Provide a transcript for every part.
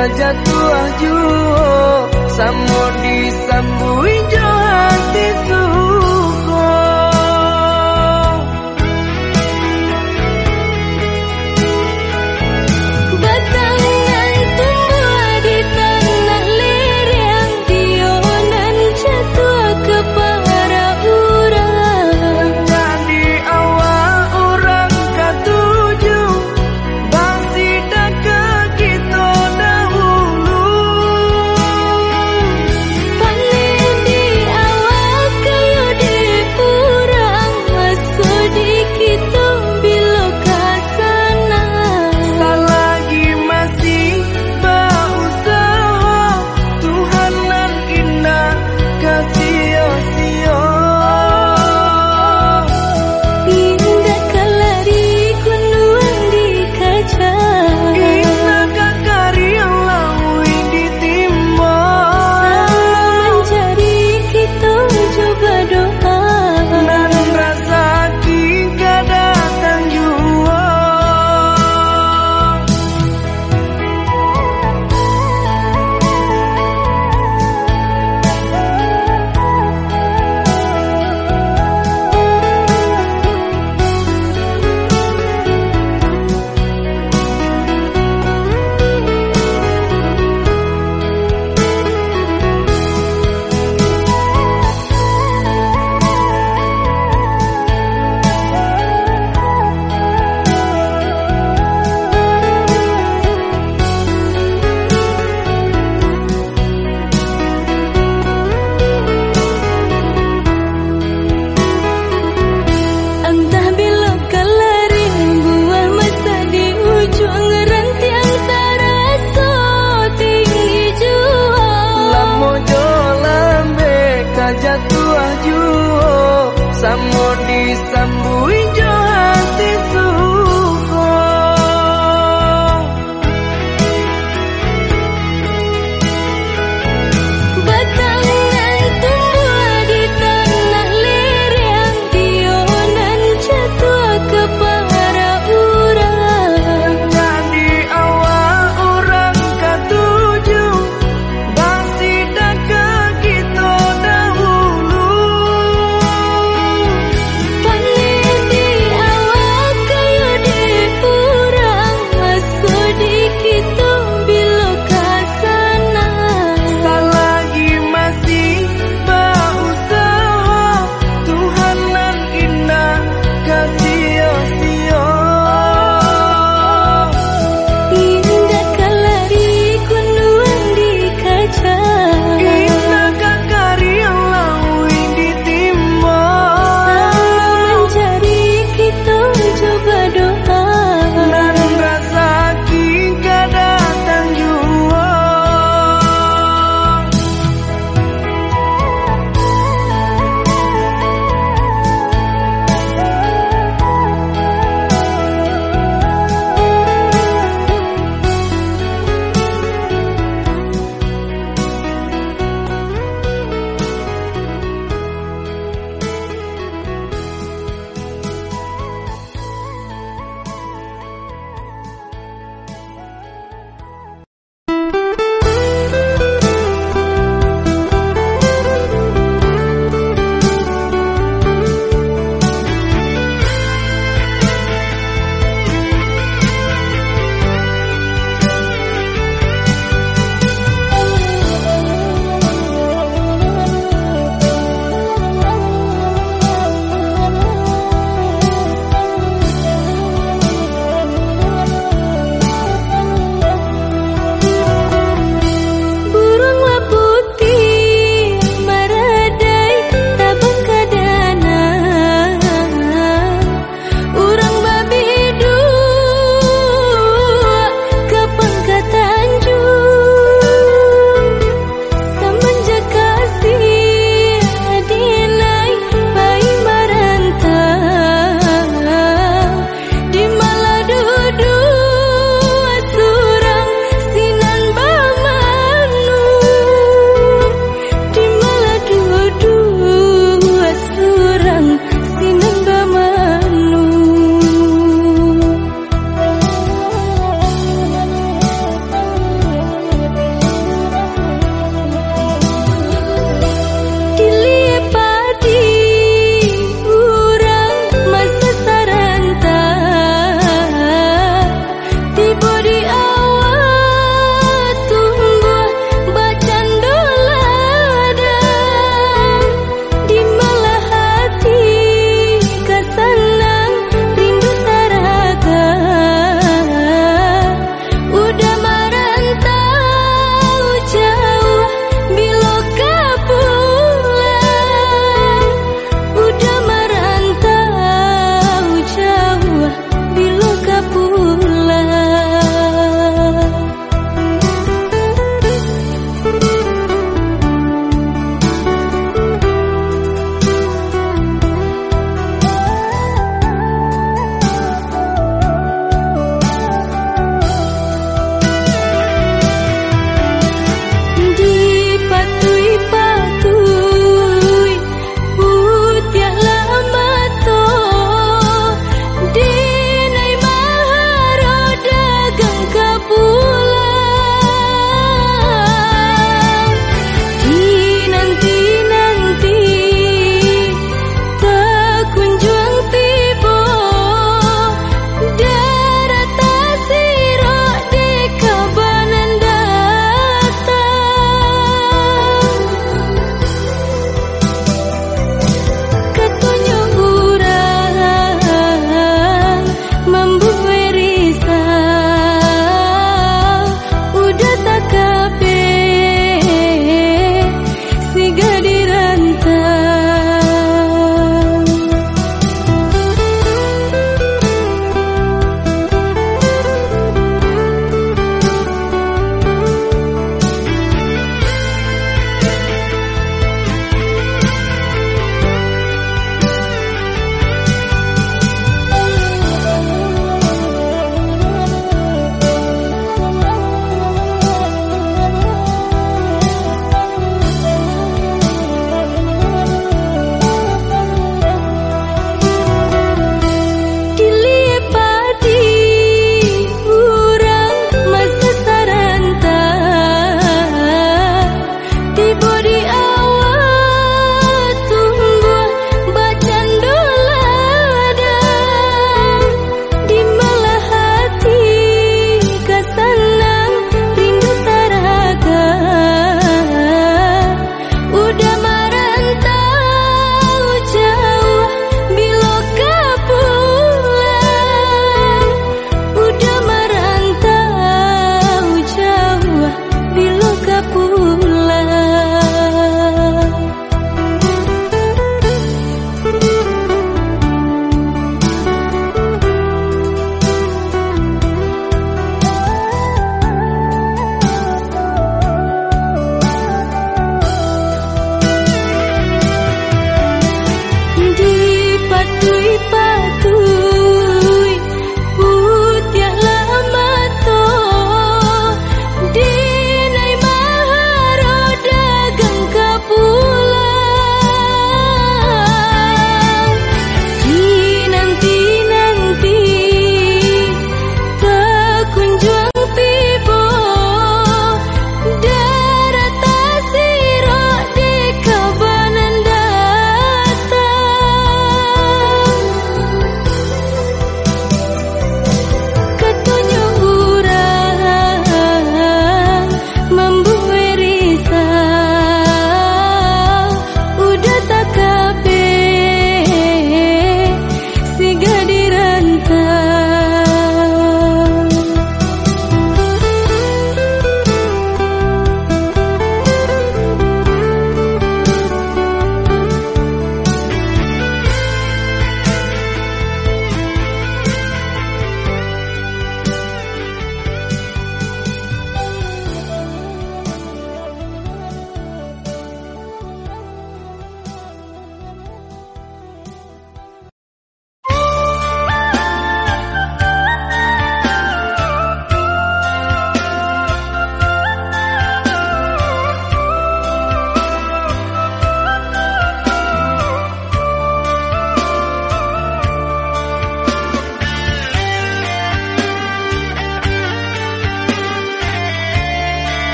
jatuh juo samo disambui jo hati suko. Batangan tumbuh di tanah lereng, tionan jatuh ke para urang. Jadi awal orang ketujuh bangsi dekat kita dahulu. Panen di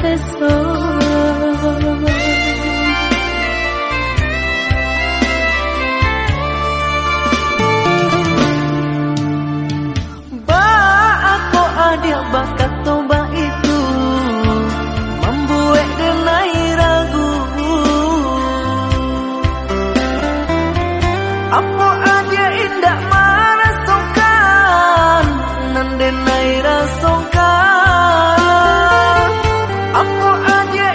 kesok. Dia bakat toba itu membuat denai ragu. Apa aja indah merasakan nan denai rasakan. Apa aja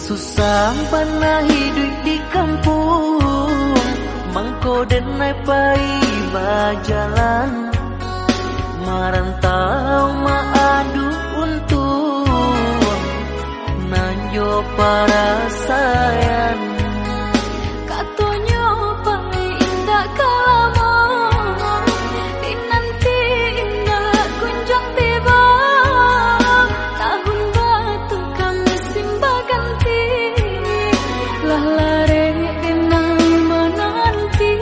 susah pernah hidup di kampung, mangko denai pai bajalan, marantau maadu untung, nanjo para sayang. Katonyo pai indah kalamo, dinanti indah kunjung tiba, tahun batu kami simba ganti, lah lare denai menanti.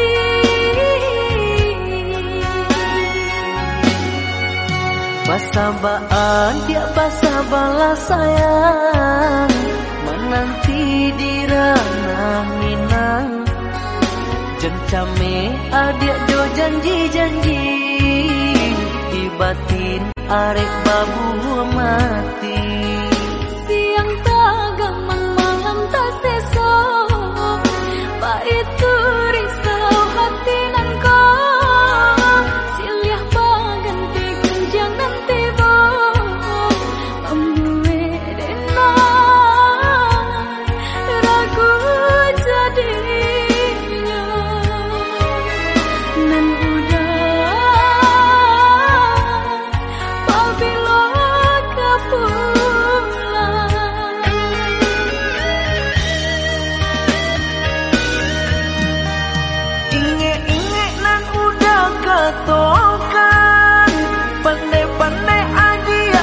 Basabaan dia basah balas sayang, menanti di ranah Minang, jencame adik do janji-janji, di batin arek babu mati. Siang tagamang malam tak seso, pak itu risau hati nan ko, silih paganti kunjang nanti bo, pembuwe denai ragu jadinya, nan udah pabilo kepulang. Inge-inge nan udah ketokan, pandai-pandai adia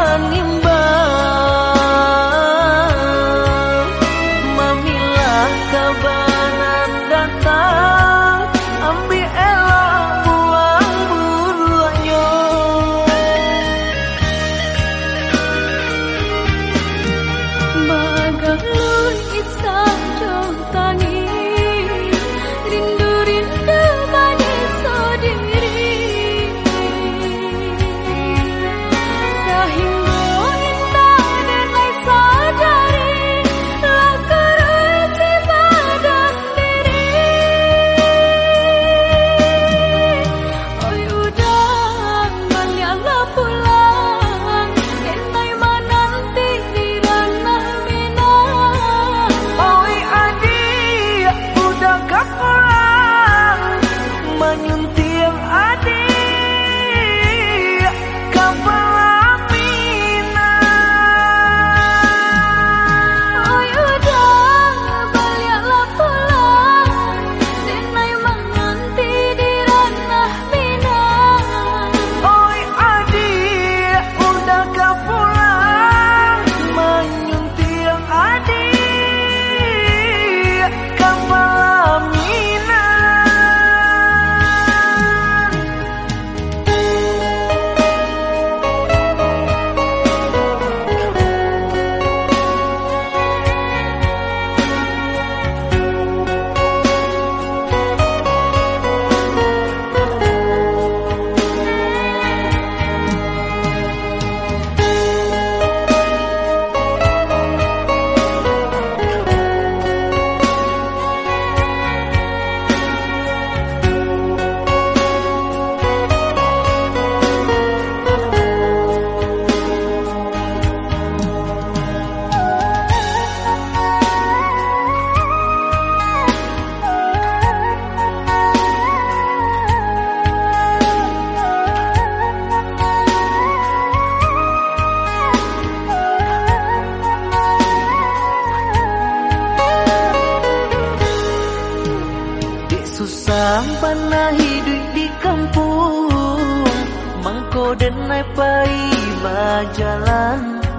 menimbang, mamilah kabanan datang, ambil elok buang buruanyo. Bagalun isang jontani, rindu-rindu manis sendiri, sehingga indah denai sadari, lah kerasi badan diri. Oi udah baliklah pulang, denai menanti di ranah Minang. Oi adik, udah gak pulang, menyunting adik, kapal Minang. Oi udah baliklah pulang, denai menanti di ranah Minang. Oi adik, udah gak pulang, menyunting adik, kapal Minang. Susah pernah hidup di kampung, mangko denai pai bajalan,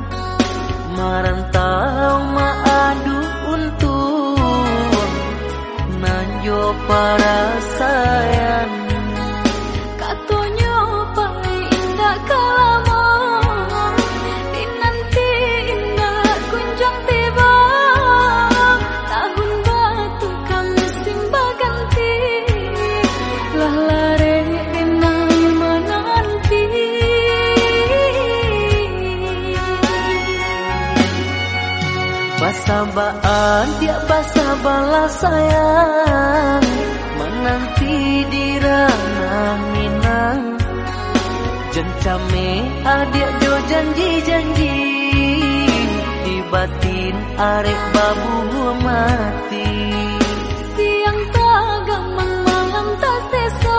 marantau maadu untung, nanjo para sayang. Katonyo pai indah kalamo, dinanti indah kunjung tiba, tahun batu kami simba ganti, lah lare denai menanti. Basabaan dia basah balas sayang, menanti di ranah Minang, jencame adik do janji-janji, di batin arek babu mati. Siang tagang malam tak seso,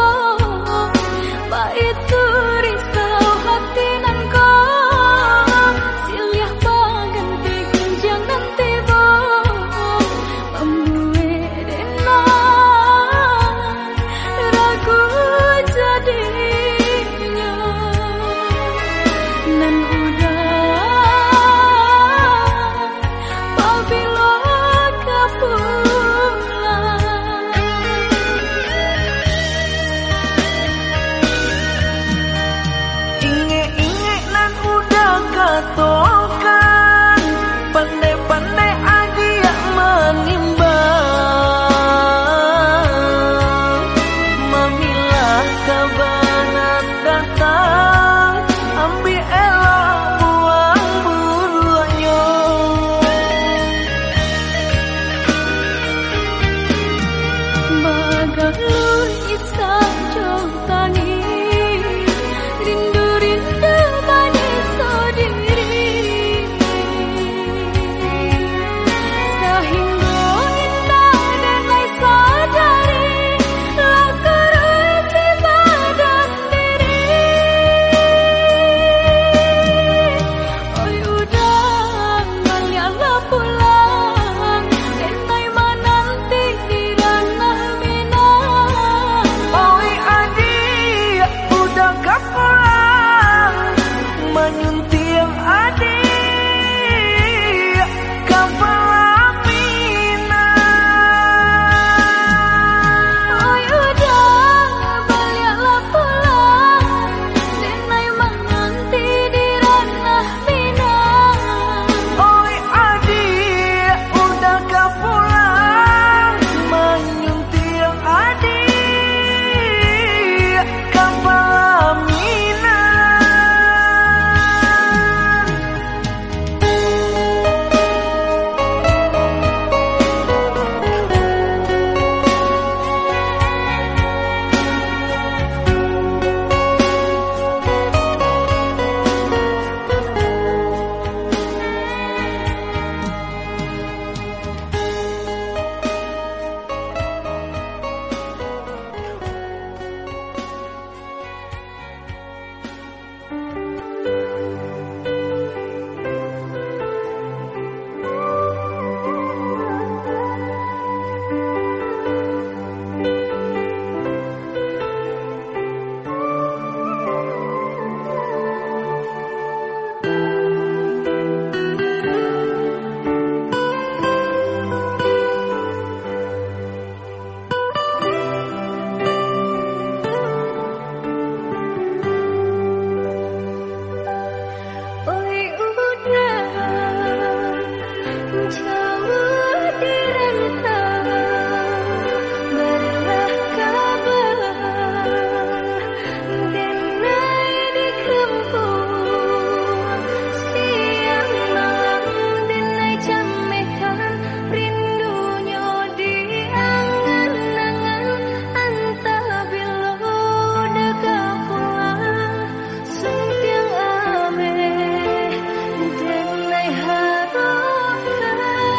itu risau hati nan kau. Silih baganti kunjang nanti bo, membuat enak ragu jadinya. Nan tokan pandai-pandai adia menimbang, mamilah kabanat datang, ambil elok buang buruannya. Bagalun isam jauh tangi, rindu-rindu manis sodiri. Sahingga indah denai sadari, laku si badan diri. Oi udah baliklah pulang, denai menanti di ranah Minang. Oi adik udah gak pulang, menyunting adik kapal Minang. Oi udah baliklah pulang, denai menanti di ranah Minang. Oi adik udah gak pulang, menyunting adik kapal Minang. Oi udah jauh di rentang, berilah kabar denai di kampung. Siang malam denai jamekan, rindunya di angan-angan. Antah bila udah pulang, sungtiang ame denai harapkan.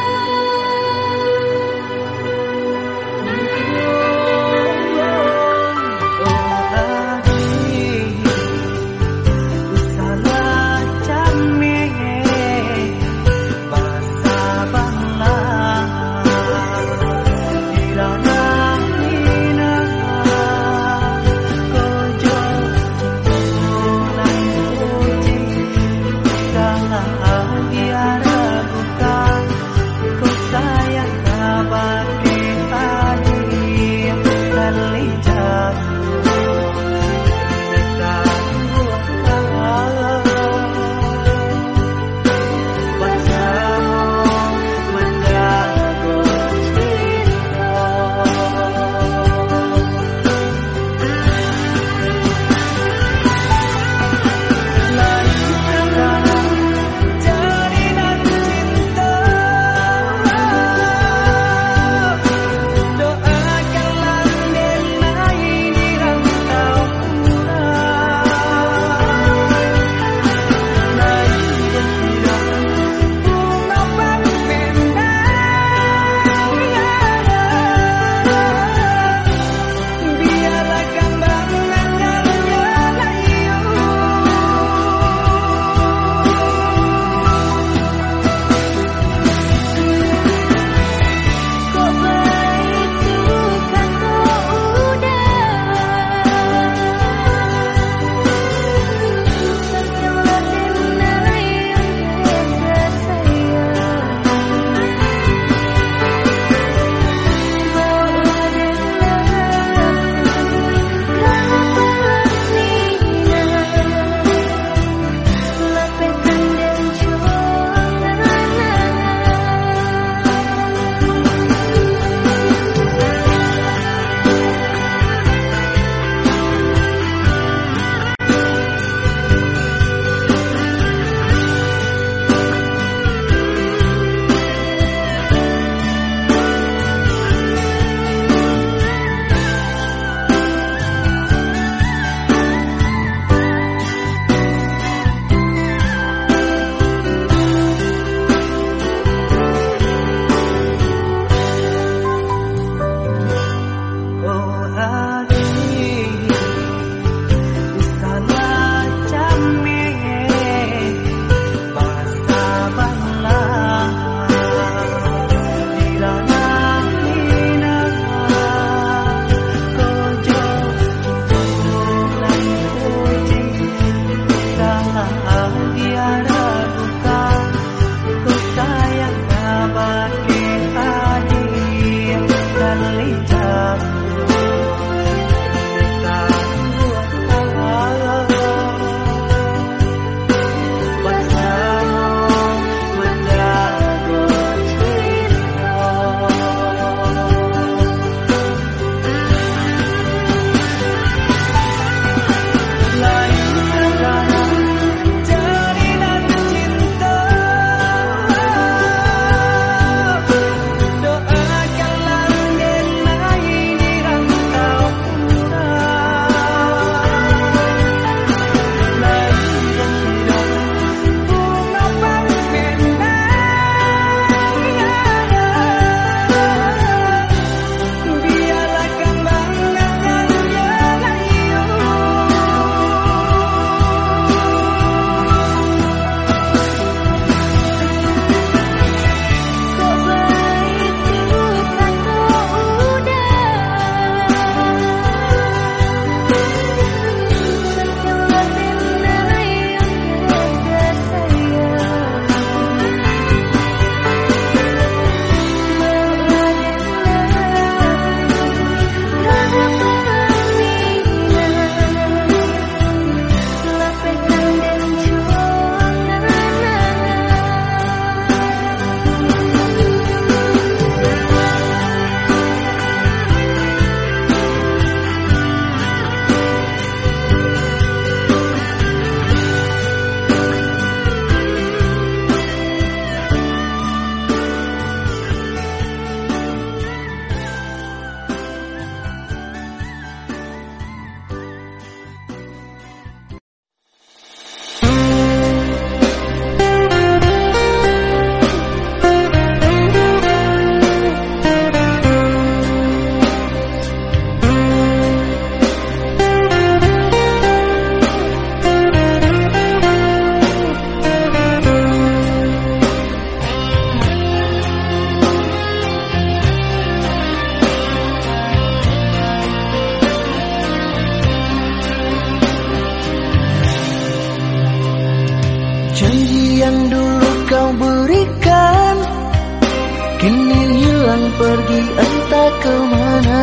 pergi entah kemana.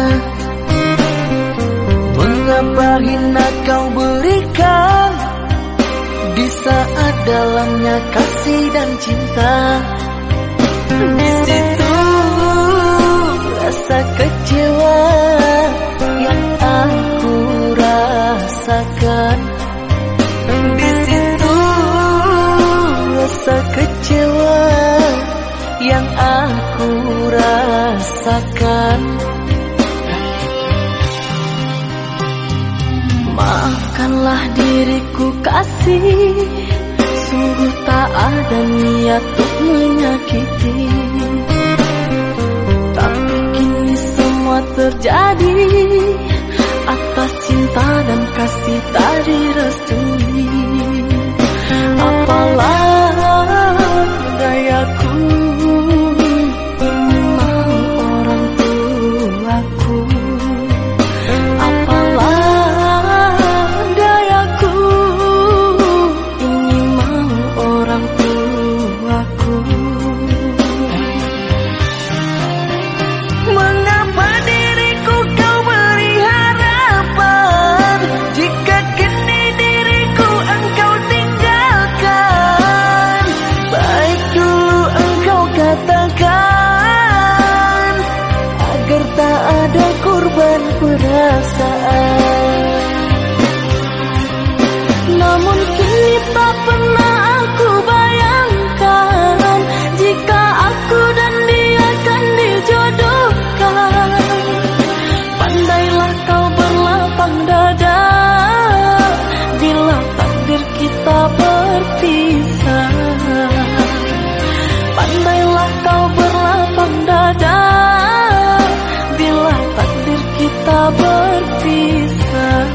Mengapa hina kau berikan di saat dalamnya kasih dan cinta. Di situ rasa kecewa yang aku rasakan. Di situ rasa kecewa yang aku rasakan. Maafkanlah diriku kasih, sungguh tak ada niat untuk menyakiti. Tapi kini semua terjadi atas cinta dan kasih tak direstui. Apalah dayaku mau orang tuaku. Apalah dayaku ini mau orang tuaku. Mengapa diriku kau beri harapan jika kini diriku engkau tinggalkan? Baik dulu engkau katakan agar tak ada korban perasaan. Namun kini tak pernah aku bayangkan jika aku dan dia akan dijodohkan. Pandailah kau berlapang dada bila takdir kita berpisah. Pandailah kau berlapang dada bila takdir kita berpisah.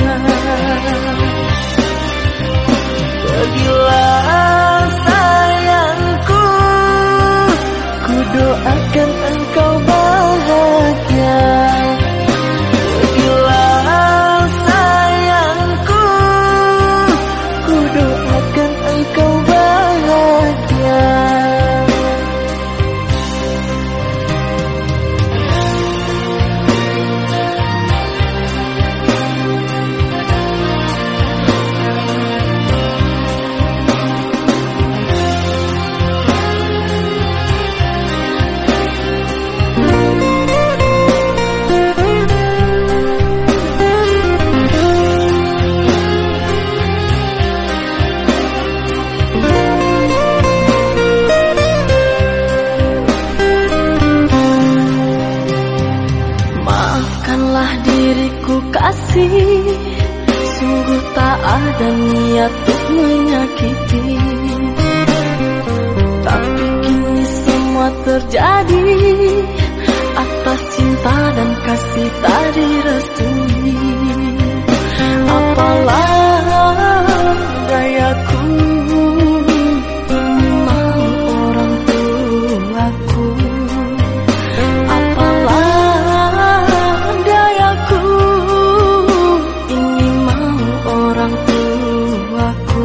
Pergilah sayangku, ku doakan engkau bahagia. Pergilah sayangku, ku doakan engkau bahagia. Maafkanlah diriku kasih, sungguh tak ada niat untuk menyakiti. Tapi kini semua terjadi atas cinta dan kasih tak direstui. Apalah dayaku mau orang tuaku. Apalah dayaku ini mau orang tuaku.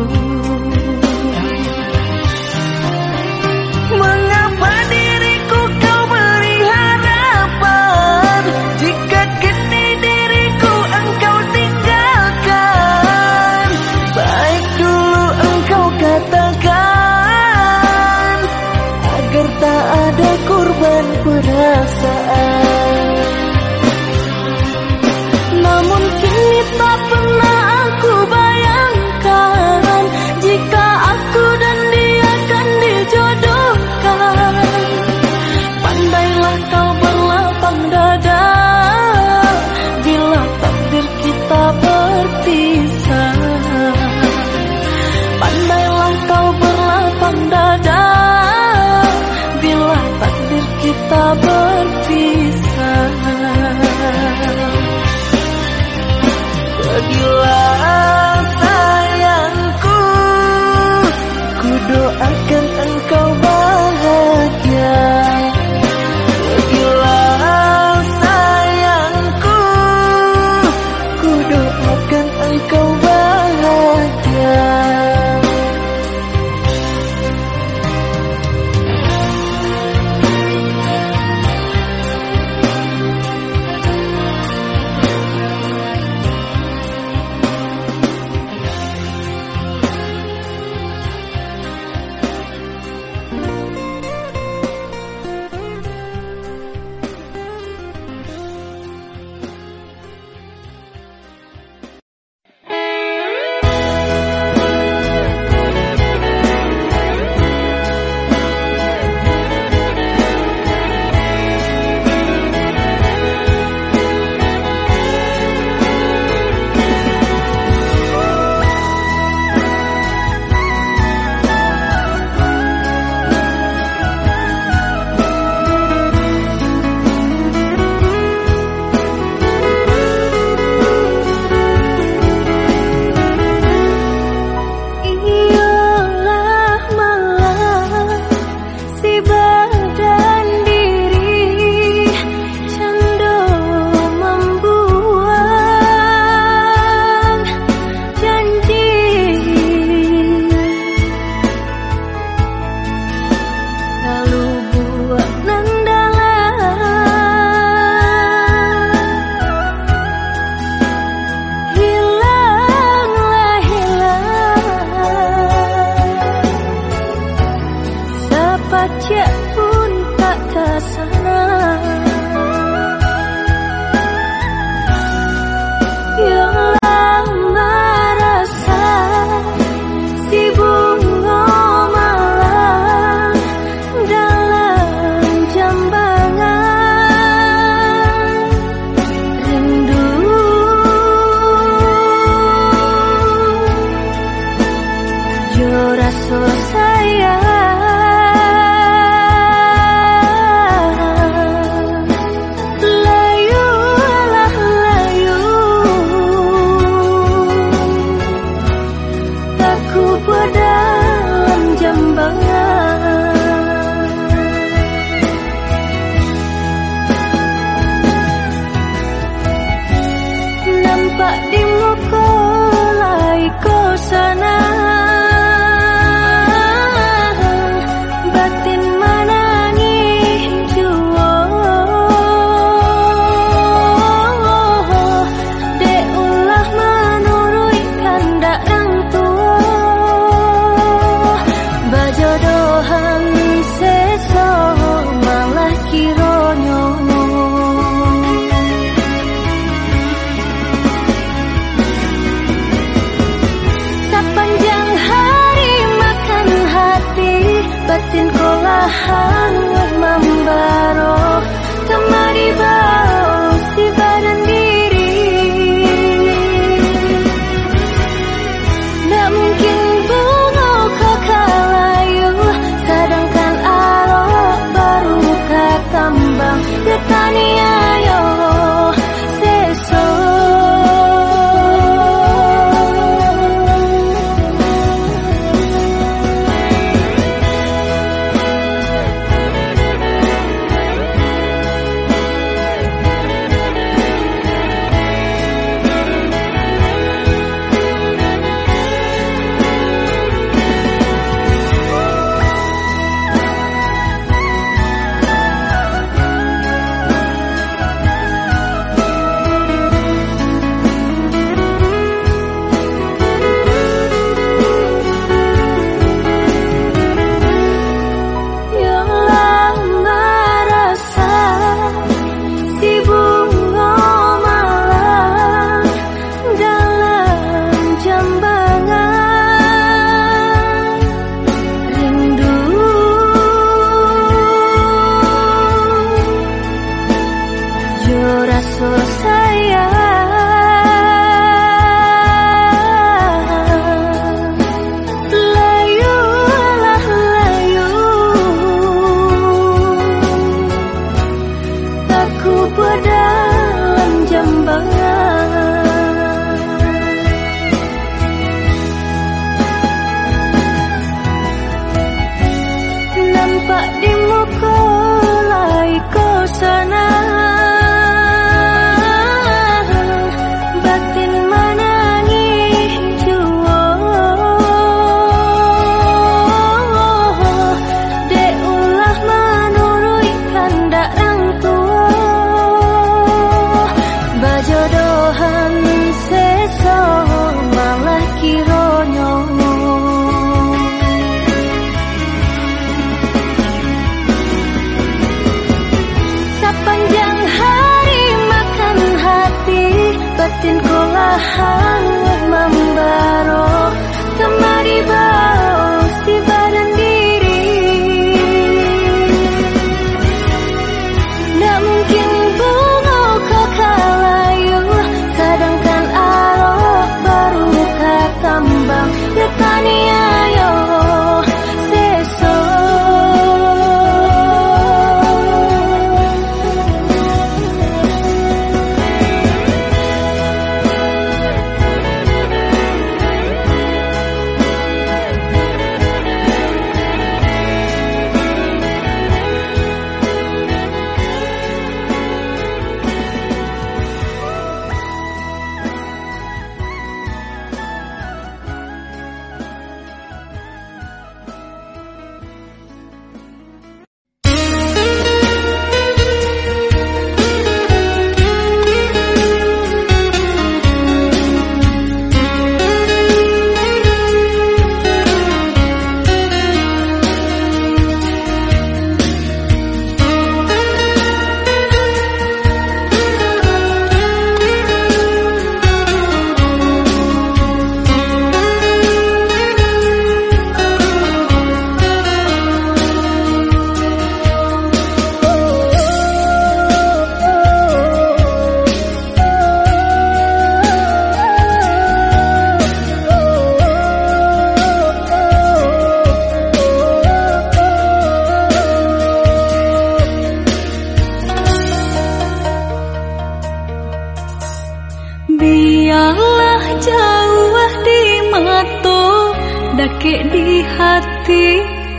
Mengapa diriku kau beri harapan jika kini diriku engkau tinggalkan? Baik dulu engkau katakan agar tak ada korban perasaan. Namun kini tak pernah aku bayangkan jika aku dan dia akan dijodohkan. Pandailah kau berlapang dada bila takdir kita berpisah. Pandailah kau berlapang dada bila takdir kita berpisah. ke sana. Yang lama rasa si bunga malam dalam jambangan rindu. Jo rasa sayang ke di hati.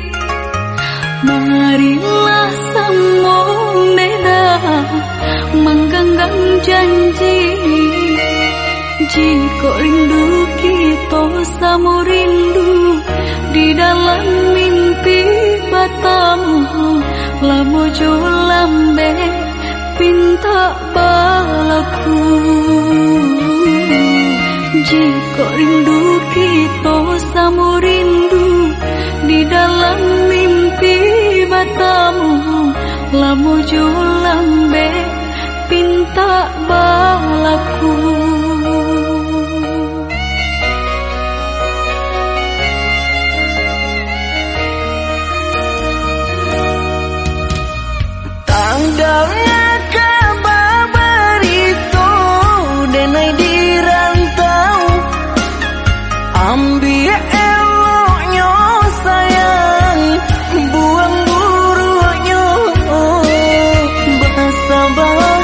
Marilah semua beda mengganggang janji. Jika rindu kita sama rindu di dalam mimpi batamu, lamo jo lambe pinta balaku. Jika rindu kita sama rindu di dalam mimpi batamu, lamo jo lambe pinta balaku. Tandangnya kabarito denai di rantau, ambil eloknya sayang, buang buruknya. Bersabarlah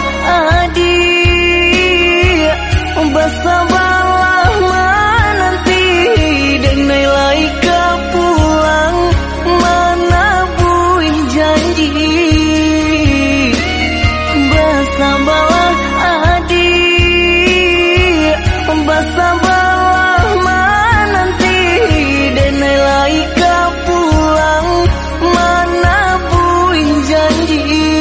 adik, bersabarlah menanti, denai laika pulang mana buih janji. Bersabarlah adik, bersabarlah menanti, denai laika pulang mana buih janji.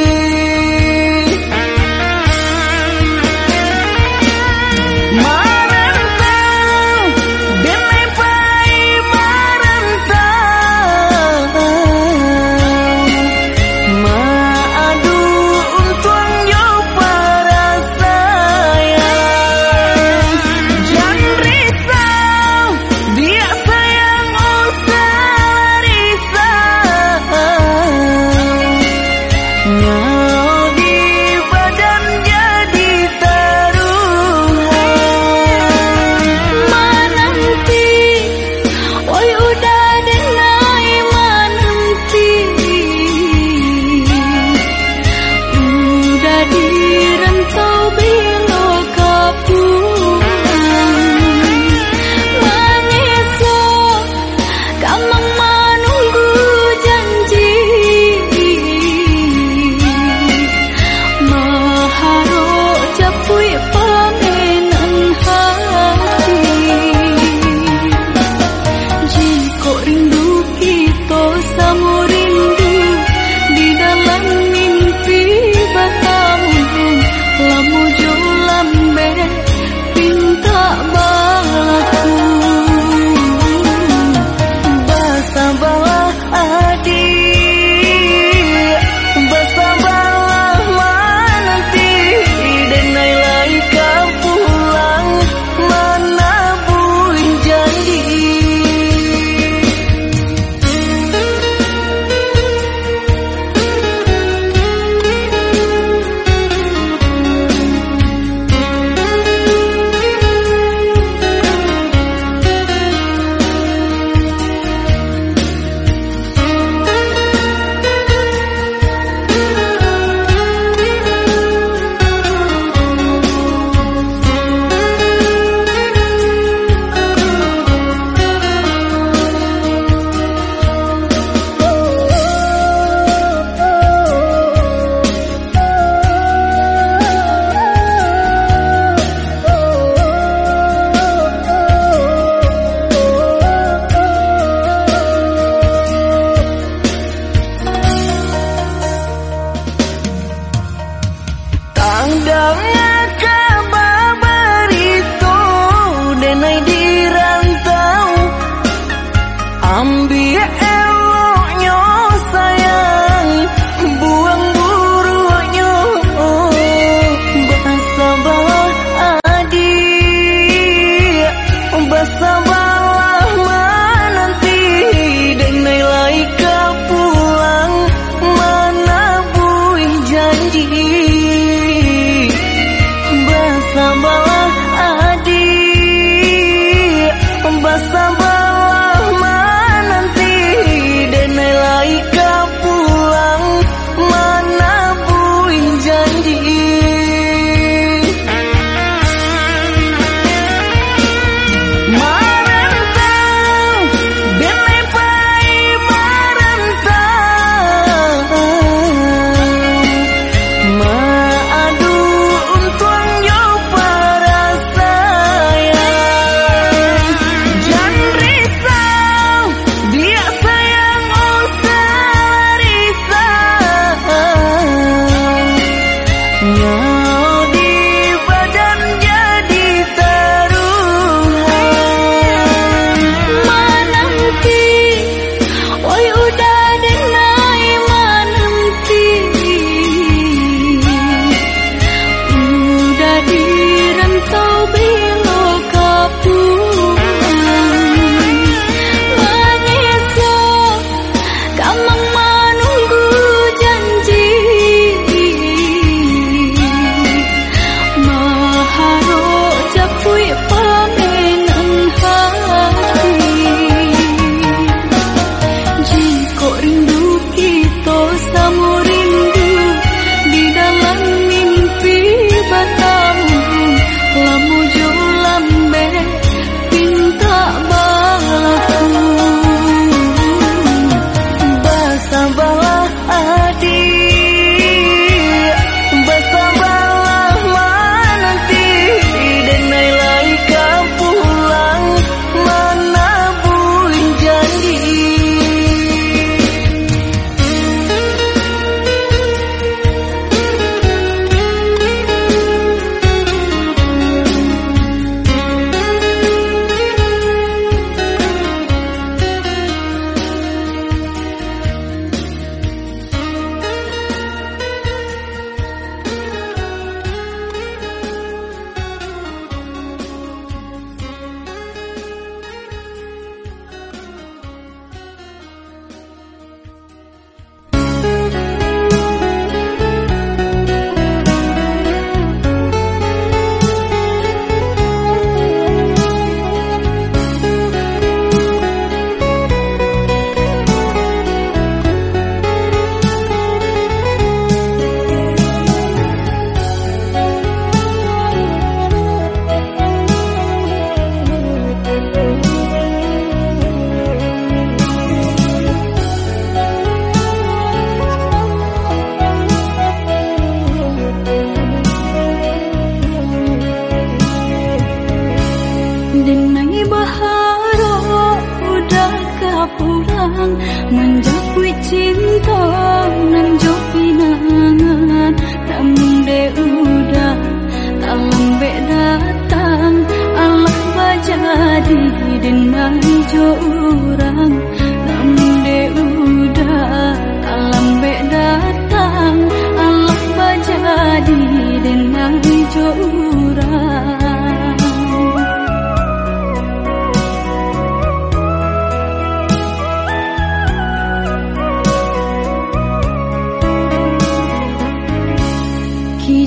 Marantau, denai pai marantau, maadu untuang yo para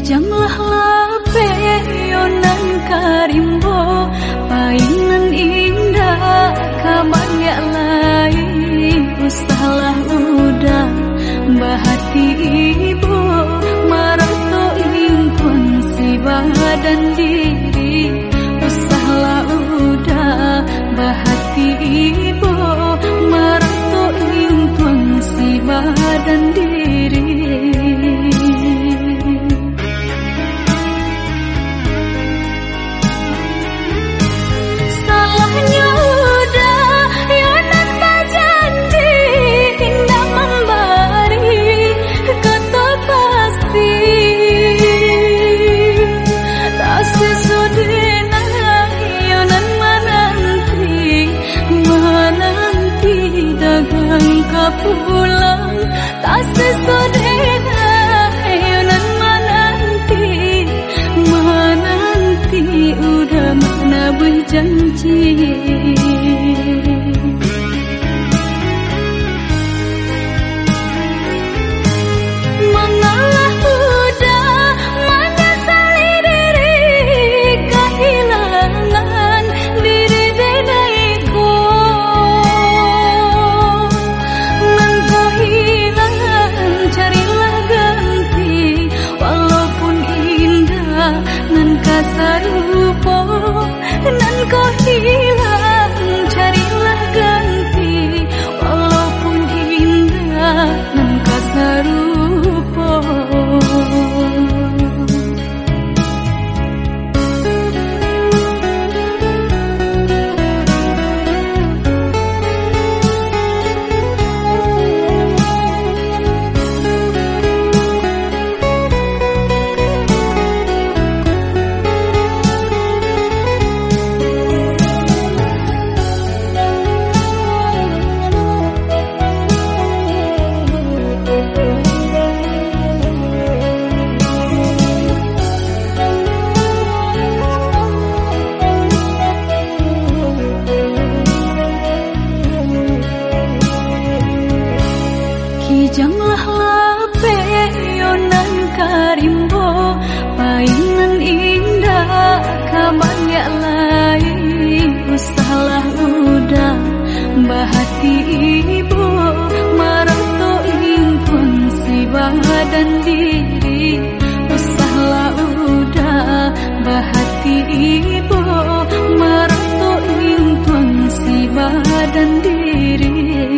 Kijanglah lape yonan karimbo, painan indah kabangya lain. Usahlah udah bahati ibu, marato impun si badan diri. Usahlah udah bahati ibu, marato impun si badan diri. Pulang tak sesodena yonan menanti udah mana berjanji. Mengalah udah menyesali diri, kehilangan diri denaiku. Carilah ganti, walaupun indah nan kasarupo, nan kau hilang. Carilah ganti, walaupun indah nan kasarupo. Kijanglah lape yonan karimbo, painan indah kabangya lain. Usahlah udah bahati ibu, marato impun si badan diri. Usahlah udah bahati ibu, marato impun si badan diri.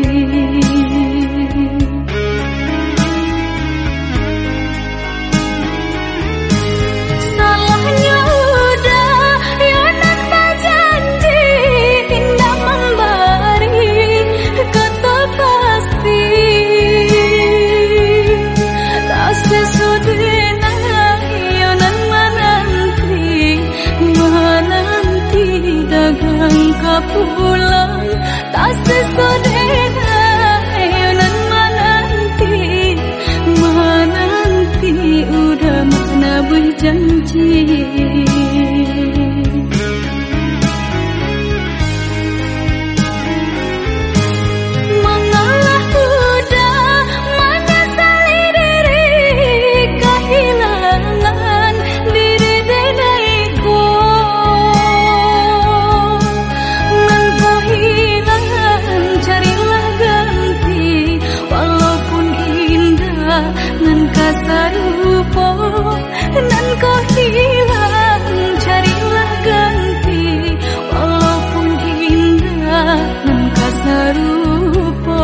Pulang tak sesodena yonan menanti udah mana berjanji. Mengalah udah menyesali diri, kehilangan diri denaiku. Carilah ganti, walaupun indah nan kasarupo, nan kau hilang. Carilah ganti, walaupun indah nan kasarupo.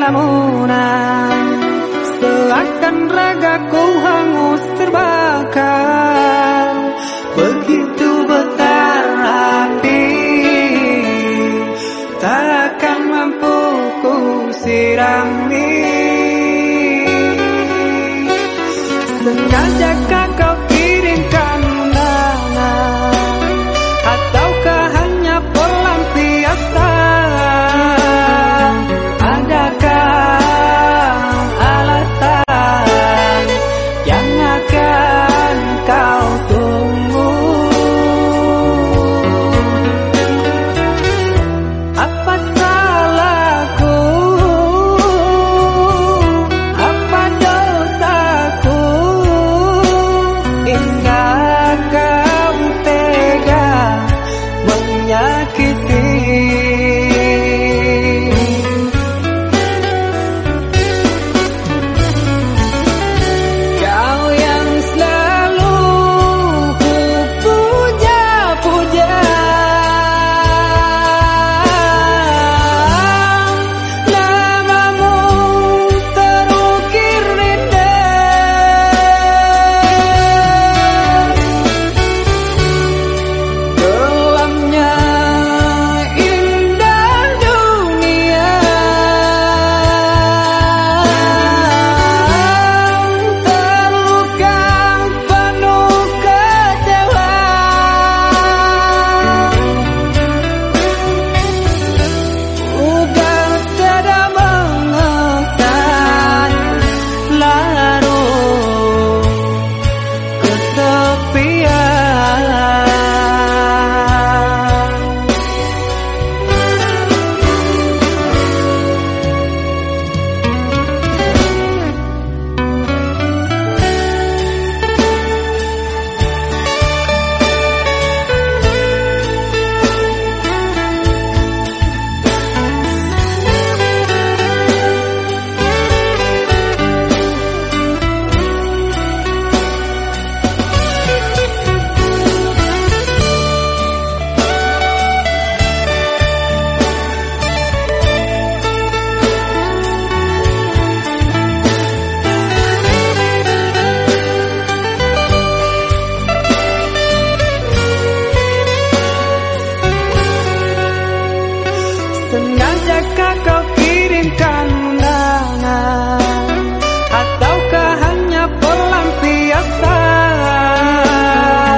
lamunan, seakan ragaku hangus terbakar. Begitu besar hati, takkan mampu ku sirami. Sengajakah kau kirimkan undangan, ataukah hanya pelampiasan? Adakah alasan yang akan kau tunggu? Apa salahku? Apa dosaku? Hingga kau tega menyakiti. Kau yang selalu ku puja-puja, namamu terukir indah. Kelamnya indah dunia, terluka penuh kecewa. Udah tiada mengesan, larut kesepian. Sengajakah kau kirimkan undangan, ataukah hanya pelampiasan?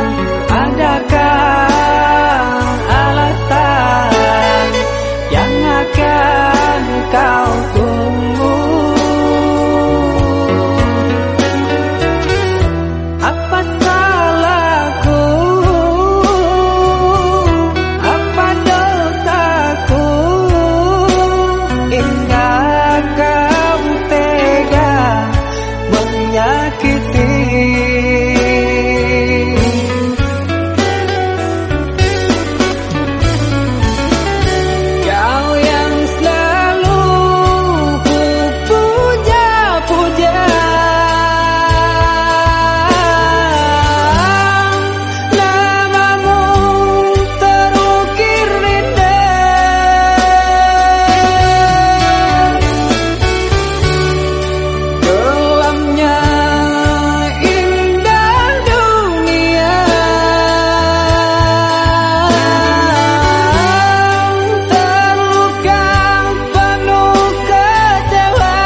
Adakah alasan yang akan kau tunggu? Apa salahku? Apa dosaku? Hingga kau tega menyakiti. Kau yang selalu ku puja-puja, namamu terukir indah. Kelamnya indah dunia, terluka penuh kecewa.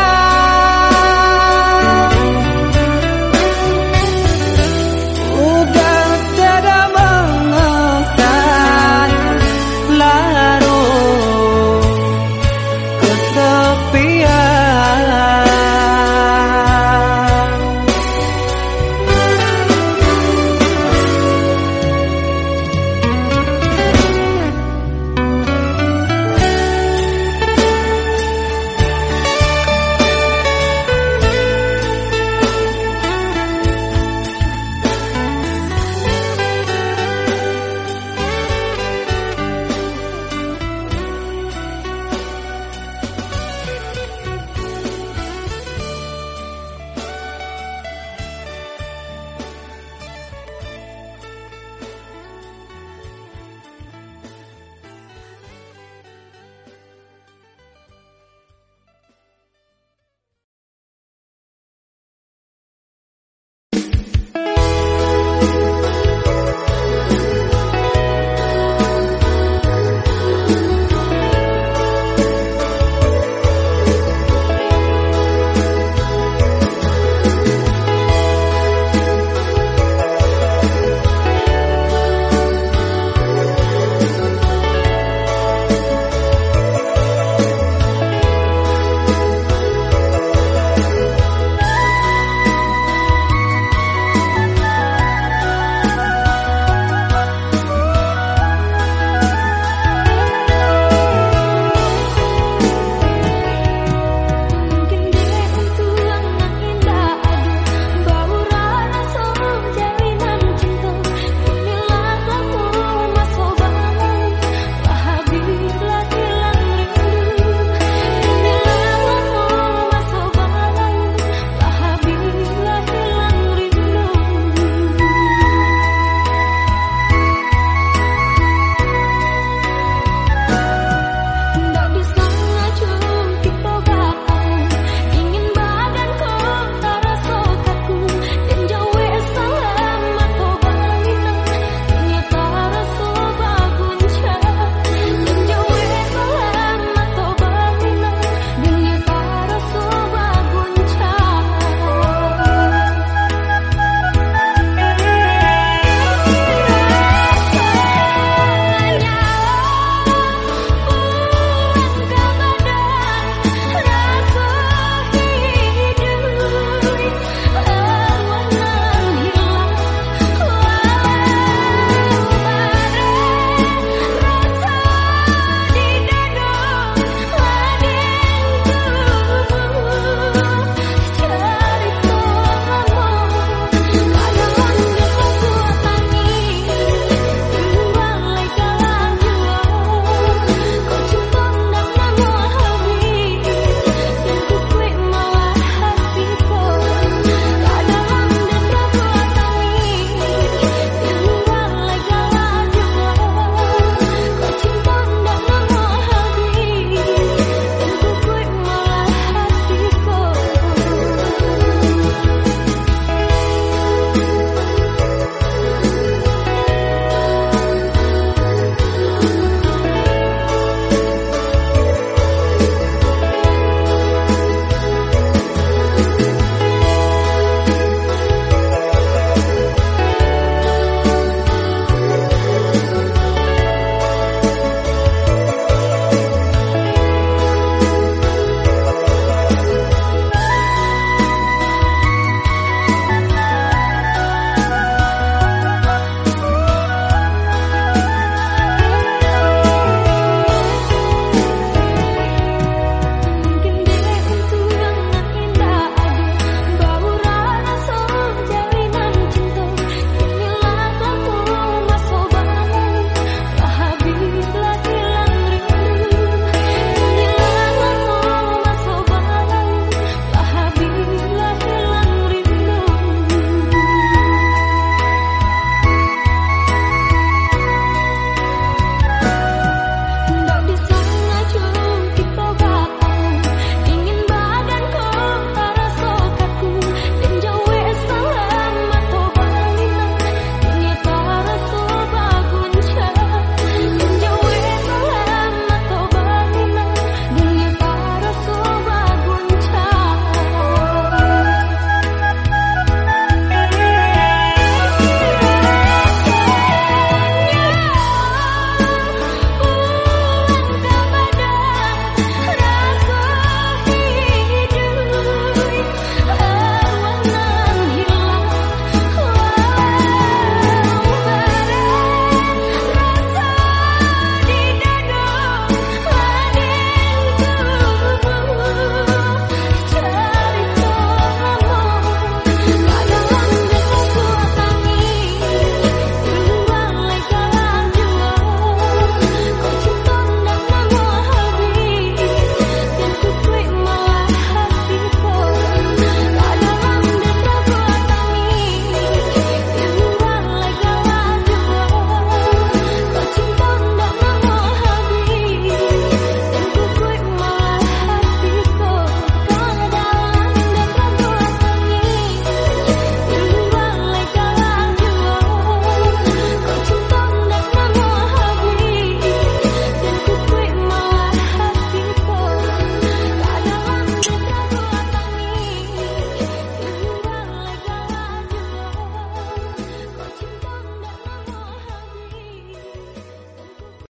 Udah tiada mengesan, larut kesepian.